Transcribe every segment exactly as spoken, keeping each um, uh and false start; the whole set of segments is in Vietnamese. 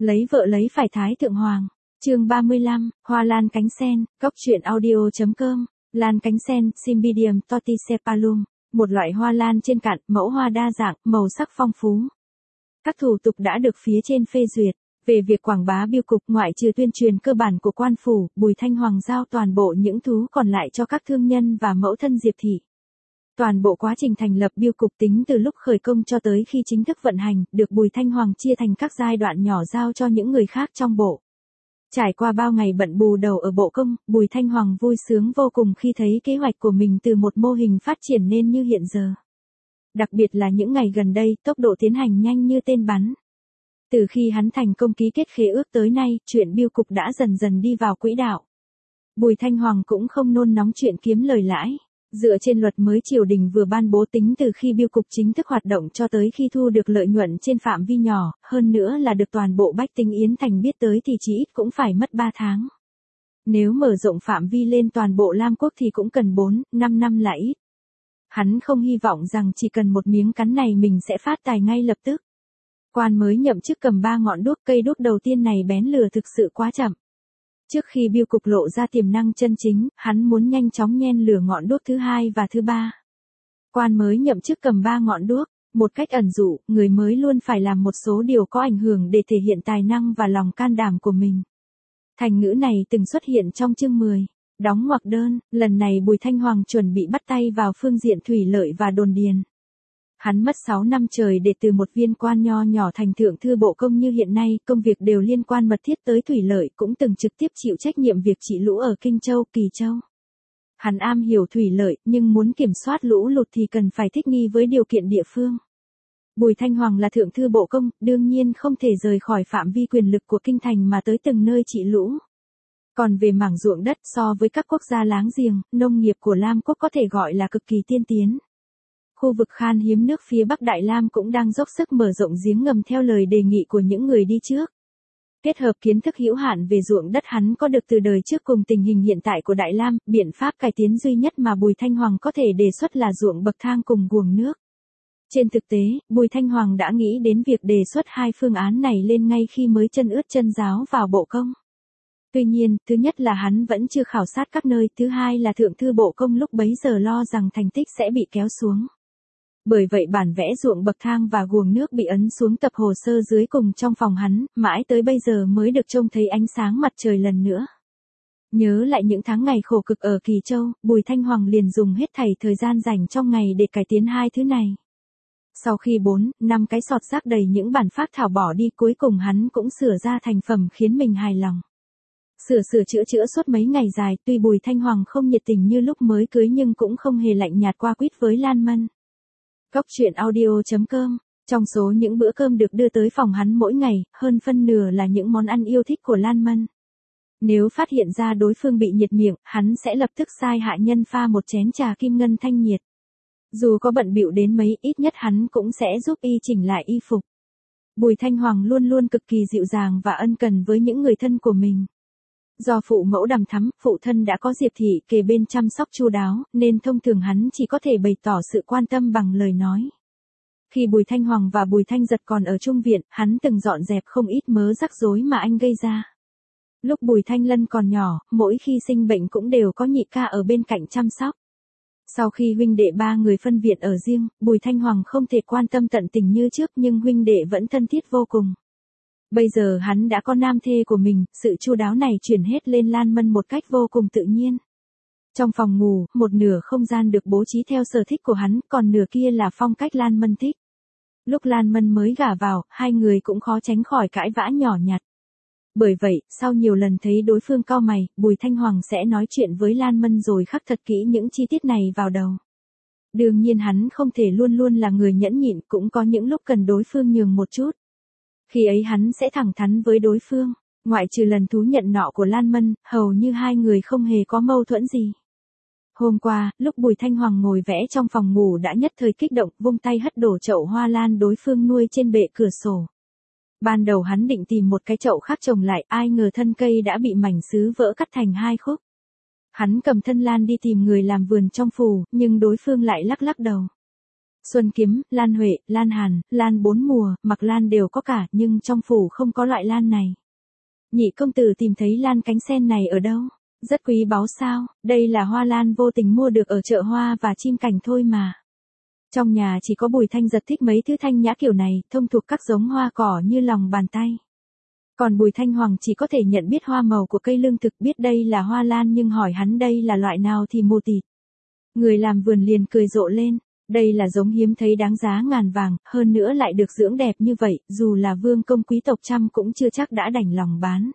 Lấy vợ lấy phải thái thượng hoàng. Chương ba mươi lăm, hoa lan cánh sen, góc truyện audio.com. Lan cánh sen, Cymbidium torticepalum, một loại hoa lan trên cạn, mẫu hoa đa dạng, màu sắc phong phú. Các thủ tục đã được phía trên phê duyệt. Về việc quảng bá bưu cục, ngoại trừ tuyên truyền cơ bản của quan phủ, Bùi Thanh Hoàng giao toàn bộ những thú còn lại cho các thương nhân và mẫu thân Diệp thị. Toàn bộ quá trình thành lập bưu cục tính từ lúc khởi công cho tới khi chính thức vận hành, được Bùi Thanh Hoàng chia thành các giai đoạn nhỏ giao cho những người khác trong bộ. Trải qua bao ngày bận bù đầu ở bộ công, Bùi Thanh Hoàng vui sướng vô cùng khi thấy kế hoạch của mình từ một mô hình phát triển nên như hiện giờ. Đặc biệt là những ngày gần đây, tốc độ tiến hành nhanh như tên bắn. Từ khi hắn thành công ký kết khế ước tới nay, chuyện bưu cục đã dần dần đi vào quỹ đạo. Bùi Thanh Hoàng cũng không nôn nóng chuyện kiếm lời lãi. Dựa trên luật mới triều đình vừa ban bố, tính từ khi bưu cục chính thức hoạt động cho tới khi thu được lợi nhuận trên phạm vi nhỏ, hơn nữa là được toàn bộ bách tính Yến Thành biết tới thì chỉ ít cũng phải mất ba tháng. Nếu mở rộng phạm vi lên toàn bộ Lam Quốc thì cũng cần bốn, năm năm là ít. Hắn không hy vọng rằng chỉ cần một miếng cắn này mình sẽ phát tài ngay lập tức. Quan mới nhậm chức cầm ba ngọn đuốc, cây đuốc đầu tiên này bén lửa thực sự quá chậm. Trước khi bưu cục lộ ra tiềm năng chân chính, hắn muốn nhanh chóng nhen lửa ngọn đuốc thứ hai và thứ ba. Quan mới nhậm chức cầm ba ngọn đuốc, một cách ẩn dụ, người mới luôn phải làm một số điều có ảnh hưởng để thể hiện tài năng và lòng can đảm của mình. Thành ngữ này từng xuất hiện trong chương mười, đóng ngoặc đơn, lần này Bùi Thanh Hoàng chuẩn bị bắt tay vào phương diện thủy lợi và đồn điền. Hắn mất sáu năm trời để từ một viên quan nho nhỏ thành thượng thư bộ công như hiện nay, công việc đều liên quan mật thiết tới thủy lợi, cũng từng trực tiếp chịu trách nhiệm việc trị lũ ở Kinh Châu, Kỳ Châu. Hắn am hiểu thủy lợi, nhưng muốn kiểm soát lũ lụt thì cần phải thích nghi với điều kiện địa phương. Bùi Thanh Hoàng là thượng thư bộ công, đương nhiên không thể rời khỏi phạm vi quyền lực của kinh thành mà tới từng nơi trị lũ. Còn về mảng ruộng đất, so với các quốc gia láng giềng, nông nghiệp của Lam Quốc có thể gọi là cực kỳ tiên tiến. Khu vực khan hiếm nước phía Bắc Đại Lam cũng đang dốc sức mở rộng giếng ngầm theo lời đề nghị của những người đi trước. Kết hợp kiến thức hữu hạn về ruộng đất hắn có được từ đời trước cùng tình hình hiện tại của Đại Lam, biện pháp cải tiến duy nhất mà Bùi Thanh Hoàng có thể đề xuất là ruộng bậc thang cùng guồng nước. Trên thực tế, Bùi Thanh Hoàng đã nghĩ đến việc đề xuất hai phương án này lên ngay khi mới chân ướt chân ráo vào bộ công. Tuy nhiên, thứ nhất là hắn vẫn chưa khảo sát các nơi, thứ hai là thượng thư bộ công lúc bấy giờ lo rằng thành tích sẽ bị kéo xuống. Bởi vậy bản vẽ ruộng bậc thang và guồng nước bị ấn xuống tập hồ sơ dưới cùng trong phòng hắn, mãi tới bây giờ mới được trông thấy ánh sáng mặt trời lần nữa. Nhớ lại những tháng ngày khổ cực ở Kỳ Châu, Bùi Thanh Hoàng liền dùng hết thảy thời gian dành trong ngày để cải tiến hai thứ này. Sau khi bốn, năm cái sọt rác đầy những bản phác thảo bỏ đi, cuối cùng hắn cũng sửa ra thành phẩm khiến mình hài lòng. Sửa sửa chữa chữa suốt mấy ngày dài, tuy Bùi Thanh Hoàng không nhiệt tình như lúc mới cưới nhưng cũng không hề lạnh nhạt qua quýt với Lan Mân. Góc truyện audio.com. Trong số những bữa cơm được đưa tới phòng hắn mỗi ngày, hơn phân nửa là những món ăn yêu thích của Lan Mân. Nếu phát hiện ra đối phương bị nhiệt miệng, hắn sẽ lập tức sai hạ nhân pha một chén trà kim ngân thanh nhiệt. Dù có bận bịu đến mấy, ít nhất hắn cũng sẽ giúp y chỉnh lại y phục. Bùi Thanh Hoàng luôn luôn cực kỳ dịu dàng và ân cần với những người thân của mình. Do phụ mẫu đằm thắm, phụ thân đã có Diệp thị kề bên chăm sóc chu đáo, nên thông thường hắn chỉ có thể bày tỏ sự quan tâm bằng lời nói. Khi Bùi Thanh Hoàng và Bùi Thanh Giật còn ở chung viện, hắn từng dọn dẹp không ít mớ rắc rối mà anh gây ra. Lúc Bùi Thanh Lân còn nhỏ, mỗi khi sinh bệnh cũng đều có nhị ca ở bên cạnh chăm sóc. Sau khi huynh đệ ba người phân viện ở riêng, Bùi Thanh Hoàng không thể quan tâm tận tình như trước nhưng huynh đệ vẫn thân thiết vô cùng. Bây giờ hắn đã có nam thê của mình, sự chu đáo này chuyển hết lên Lan Mân một cách vô cùng tự nhiên. Trong phòng ngủ, một nửa không gian được bố trí theo sở thích của hắn, còn nửa kia là phong cách Lan Mân thích. Lúc Lan Mân mới gả vào, hai người cũng khó tránh khỏi cãi vã nhỏ nhặt. Bởi vậy, sau nhiều lần thấy đối phương cau mày, Bùi Thanh Hoàng sẽ nói chuyện với Lan Mân rồi khắc thật kỹ những chi tiết này vào đầu. Đương nhiên hắn không thể luôn luôn là người nhẫn nhịn, cũng có những lúc cần đối phương nhường một chút. Khi ấy hắn sẽ thẳng thắn với đối phương, ngoại trừ lần thú nhận nọ của Lan Mân, hầu như hai người không hề có mâu thuẫn gì. Hôm qua, lúc Bùi Thanh Hoàng ngồi vẽ trong phòng ngủ đã nhất thời kích động, vung tay hất đổ chậu hoa lan đối phương nuôi trên bệ cửa sổ. Ban đầu hắn định tìm một cái chậu khác trồng lại, ai ngờ thân cây đã bị mảnh sứ vỡ cắt thành hai khúc. Hắn cầm thân lan đi tìm người làm vườn trong phủ, nhưng đối phương lại lắc lắc đầu. Xuân kiếm, lan huệ, lan hàn, lan bốn mùa, mặc lan đều có cả, nhưng trong phủ không có loại lan này. Nhị công tử tìm thấy lan cánh sen này ở đâu? Rất quý báu sao, đây là hoa lan vô tình mua được ở chợ hoa và chim cảnh thôi mà. Trong nhà chỉ có Bùi Thanh Giật thích mấy thứ thanh nhã kiểu này, thông thuộc các giống hoa cỏ như lòng bàn tay. Còn Bùi Thanh Hoàng chỉ có thể nhận biết hoa màu của cây lương thực, biết đây là hoa lan nhưng hỏi hắn đây là loại nào thì mù tịt. Người làm vườn liền cười rộ lên, đây là giống hiếm thấy đáng giá ngàn vàng, hơn nữa lại được dưỡng đẹp như vậy, dù là vương công quý tộc trăm cũng chưa chắc đã đành lòng bán.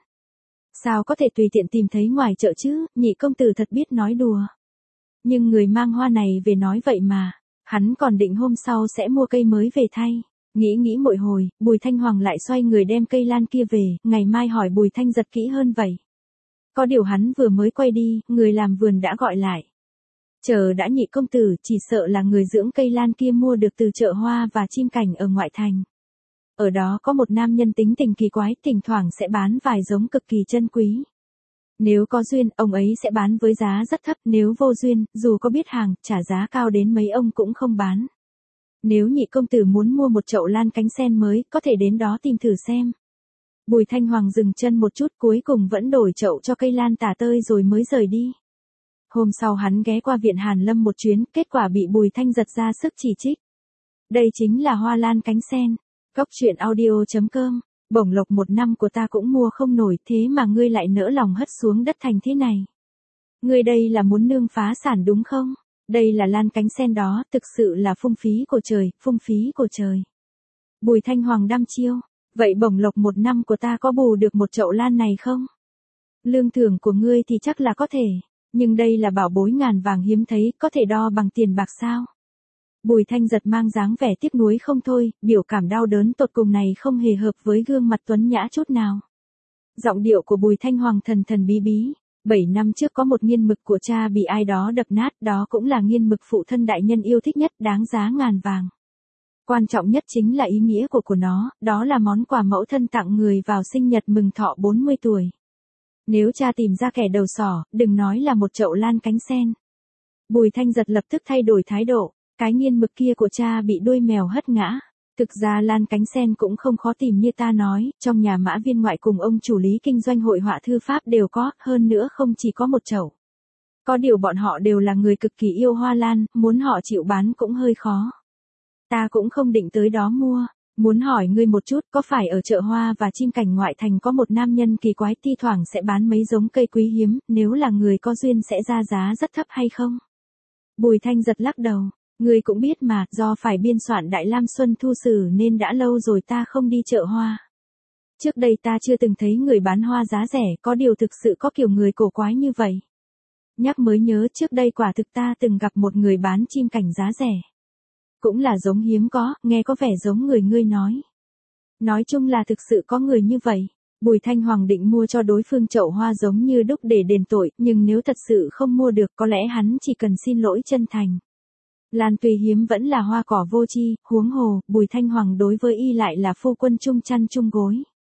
Sao có thể tùy tiện tìm thấy ngoài chợ chứ, nhị công tử thật biết nói đùa. Nhưng người mang hoa này về nói vậy mà, hắn còn định hôm sau sẽ mua cây mới về thay. Nghĩ nghĩ một hồi, Bùi Thanh Hoàng lại xoay người đem cây lan kia về, ngày mai hỏi Bùi Thanh Giật kỹ hơn vậy. Có điều hắn vừa mới quay đi, người làm vườn đã gọi lại. Chờ đã nhị công tử, chỉ sợ là người dưỡng cây lan kia mua được từ chợ hoa và chim cảnh ở ngoại thành. Ở đó có một nam nhân tính tình kỳ quái, thỉnh thoảng sẽ bán vài giống cực kỳ chân quý. Nếu có duyên, ông ấy sẽ bán với giá rất thấp, nếu vô duyên, dù có biết hàng, trả giá cao đến mấy ông cũng không bán. Nếu nhị công tử muốn mua một chậu lan cánh sen mới, có thể đến đó tìm thử xem. Bùi Thanh Hoàng dừng chân một chút, cuối cùng vẫn đổi chậu cho cây lan tả tơi rồi mới rời đi. Hôm sau hắn ghé qua viện Hàn Lâm một chuyến, kết quả bị Bùi Thanh Giật ra sức chỉ trích. Đây chính là hoa lan cánh sen. Cốc truyện audio chấm com, bổng lộc một năm của ta cũng mua không nổi, thế mà ngươi lại nỡ lòng hất xuống đất thành thế này. Ngươi đây là muốn nương phá sản đúng không? Đây là lan cánh sen đó, thực sự là phung phí của trời, phung phí của trời. Bùi Thanh Hoàng đăm chiêu, vậy bổng lộc một năm của ta có bù được một chậu lan này không? Lương thưởng của ngươi thì chắc là có thể, nhưng đây là bảo bối ngàn vàng hiếm thấy, có thể đo bằng tiền bạc sao? Bùi Thanh Giật mang dáng vẻ tiếc nuối không thôi, biểu cảm đau đớn tột cùng này không hề hợp với gương mặt tuấn nhã chút nào. Giọng điệu của Bùi Thanh Hoàng thần thần bí bí. Bảy năm trước có một nghiên mực của cha bị ai đó đập nát, đó cũng là nghiên mực phụ thân đại nhân yêu thích nhất, đáng giá ngàn vàng. Quan trọng nhất chính là ý nghĩa của của nó, đó là món quà mẫu thân tặng người vào sinh nhật mừng thọ bốn mươi tuổi. Nếu cha tìm ra kẻ đầu sỏ, đừng nói là một chậu lan cánh sen. Bùi Thanh Giật lập tức thay đổi thái độ, cái nghiên mực kia của cha bị đuôi mèo hất ngã. Thực ra lan cánh sen cũng không khó tìm như ta nói, trong nhà Mã Viên ngoại cùng ông chủ lý kinh doanh hội họa thư pháp đều có, hơn nữa không chỉ có một chậu. Có điều bọn họ đều là người cực kỳ yêu hoa lan, muốn họ chịu bán cũng hơi khó. Ta cũng không định tới đó mua, muốn hỏi ngươi một chút, có phải ở chợ hoa và chim cảnh ngoại thành có một nam nhân kỳ quái thi thoảng sẽ bán mấy giống cây quý hiếm, nếu là người có duyên sẽ ra giá rất thấp hay không? Bùi Thanh Giật lắc đầu. Ngươi cũng biết mà, do phải biên soạn Đại Lam Xuân Thu Sử nên đã lâu rồi ta không đi chợ hoa. Trước đây ta chưa từng thấy người bán hoa giá rẻ, có điều thực sự có kiểu người cổ quái như vậy. Nhắc mới nhớ trước đây quả thực ta từng gặp một người bán chim cảnh giá rẻ. Cũng là giống hiếm có, nghe có vẻ giống người ngươi nói. Nói chung là thực sự có người như vậy. Bùi Thanh Hoàng định mua cho đối phương chậu hoa giống như đúc để đền tội, nhưng nếu thật sự không mua được có lẽ hắn chỉ cần xin lỗi chân thành. Lan tuy hiếm vẫn là hoa cỏ vô tri, huống hồ, Bùi Thanh Hoàng đối với y lại là phu quân chung chăn chung gối.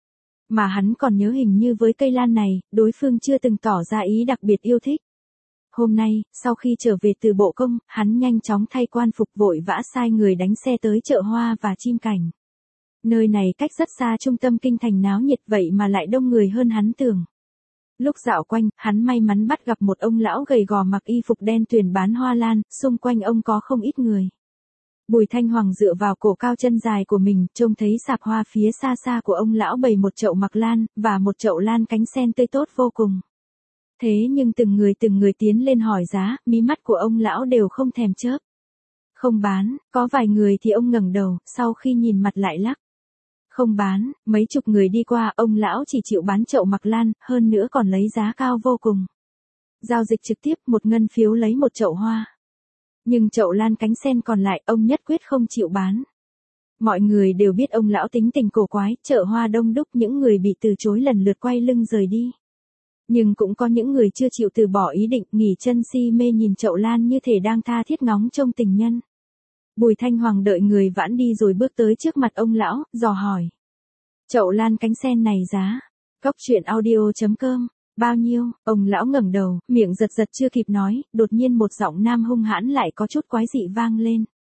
Mà hắn còn nhớ hình như với cây lan này, đối phương chưa từng tỏ ra ý đặc biệt yêu thích. Hôm nay, sau khi trở về từ bộ công, hắn nhanh chóng thay quan phục vội vã sai người đánh xe tới chợ hoa và chim cảnh. Nơi này cách rất xa trung tâm kinh thành náo nhiệt vậy mà lại đông người hơn hắn tưởng. Lúc dạo quanh, hắn may mắn bắt gặp một ông lão gầy gò mặc y phục đen tuyền bán hoa lan, xung quanh ông có không ít người. Bùi Thanh Hoàng dựa vào cổ cao chân dài của mình, trông thấy sạp hoa phía xa xa của ông lão bày một chậu mặc lan, và một chậu lan cánh sen tươi tốt vô cùng. Thế nhưng từng người từng người tiến lên hỏi giá, mí mắt của ông lão đều không thèm chớp. Không bán, có vài người thì ông ngẩng đầu, sau khi nhìn mặt lại lắc. Không bán, mấy chục người đi qua, ông lão chỉ chịu bán chậu mặc lan, hơn nữa còn lấy giá cao vô cùng. Giao dịch trực tiếp, một ngân phiếu lấy một chậu hoa. Nhưng chậu lan cánh sen còn lại, ông nhất quyết không chịu bán. Mọi người đều biết ông lão tính tình cổ quái, chợ hoa đông đúc, những người bị từ chối lần lượt quay lưng rời đi. Nhưng cũng có những người chưa chịu từ bỏ ý định, nghỉ chân si mê nhìn chậu lan như thể đang tha thiết ngóng trông tình nhân. Bùi Thanh Hoàng đợi người vãn đi rồi bước tới trước mặt ông lão, dò hỏi. Chậu lan cánh sen này giá? Cốc truyện audio chấm com, bao nhiêu? Ông lão ngẩng đầu, miệng giật giật chưa kịp nói, đột nhiên một giọng nam hung hãn lại có chút quái dị vang lên.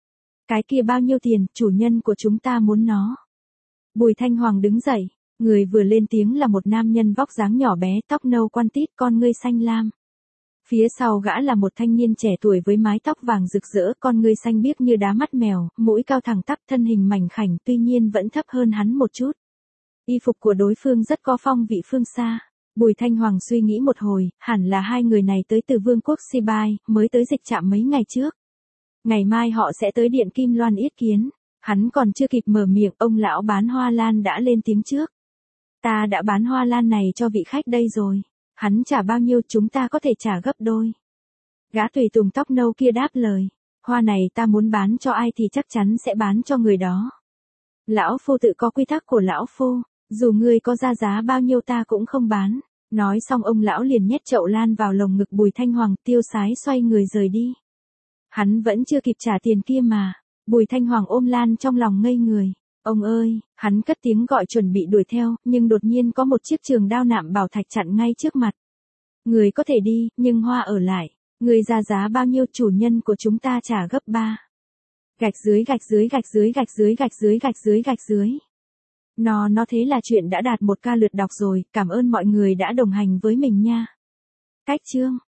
Cái kia bao nhiêu tiền, chủ nhân của chúng ta muốn nó. Bùi Thanh Hoàng đứng dậy, người vừa lên tiếng là một nam nhân vóc dáng nhỏ bé, tóc nâu quăn tít, con ngươi xanh lam. Phía sau gã là một thanh niên trẻ tuổi với mái tóc vàng rực rỡ, con ngươi xanh biếc như đá mắt mèo, mũi cao thẳng tắp, thân hình mảnh khảnh, tuy nhiên vẫn thấp hơn hắn một chút. Y phục của đối phương rất có phong vị phương xa. Bùi Thanh Hoàng suy nghĩ một hồi, hẳn là hai người này tới từ vương quốc Sibai, mới tới dịch trạm mấy ngày trước. Ngày mai họ sẽ tới điện Kim Loan yết kiến. Hắn còn chưa kịp mở miệng, ông lão bán hoa lan đã lên tiếng trước. Ta đã bán hoa lan này cho vị khách đây rồi. Hắn trả bao nhiêu chúng ta có thể trả gấp đôi. Gã tùy tùng tóc nâu kia đáp lời. Hoa này ta muốn bán cho ai thì chắc chắn sẽ bán cho người đó. Lão phu tự có quy tắc của lão phu. Dù ngươi có ra giá bao nhiêu ta cũng không bán. Nói xong ông lão liền nhét chậu lan vào lồng ngực Bùi Thanh Hoàng, tiêu sái xoay người rời đi. Hắn vẫn chưa kịp trả tiền kia mà. Bùi Thanh Hoàng ôm lan trong lòng ngây người. Ông ơi, hắn cất tiếng gọi chuẩn bị đuổi theo, nhưng đột nhiên có một chiếc trường đao nạm bảo thạch chặn ngay trước mặt. Người có thể đi, nhưng hoa ở lại. Người ra giá bao nhiêu, chủ nhân của chúng ta trả gấp ba. Gạch dưới gạch dưới gạch dưới gạch dưới gạch dưới gạch dưới gạch dưới. Nó nó thế là chuyện đã đạt một ca lượt đọc rồi, cảm ơn mọi người đã đồng hành với mình nha. Cách chương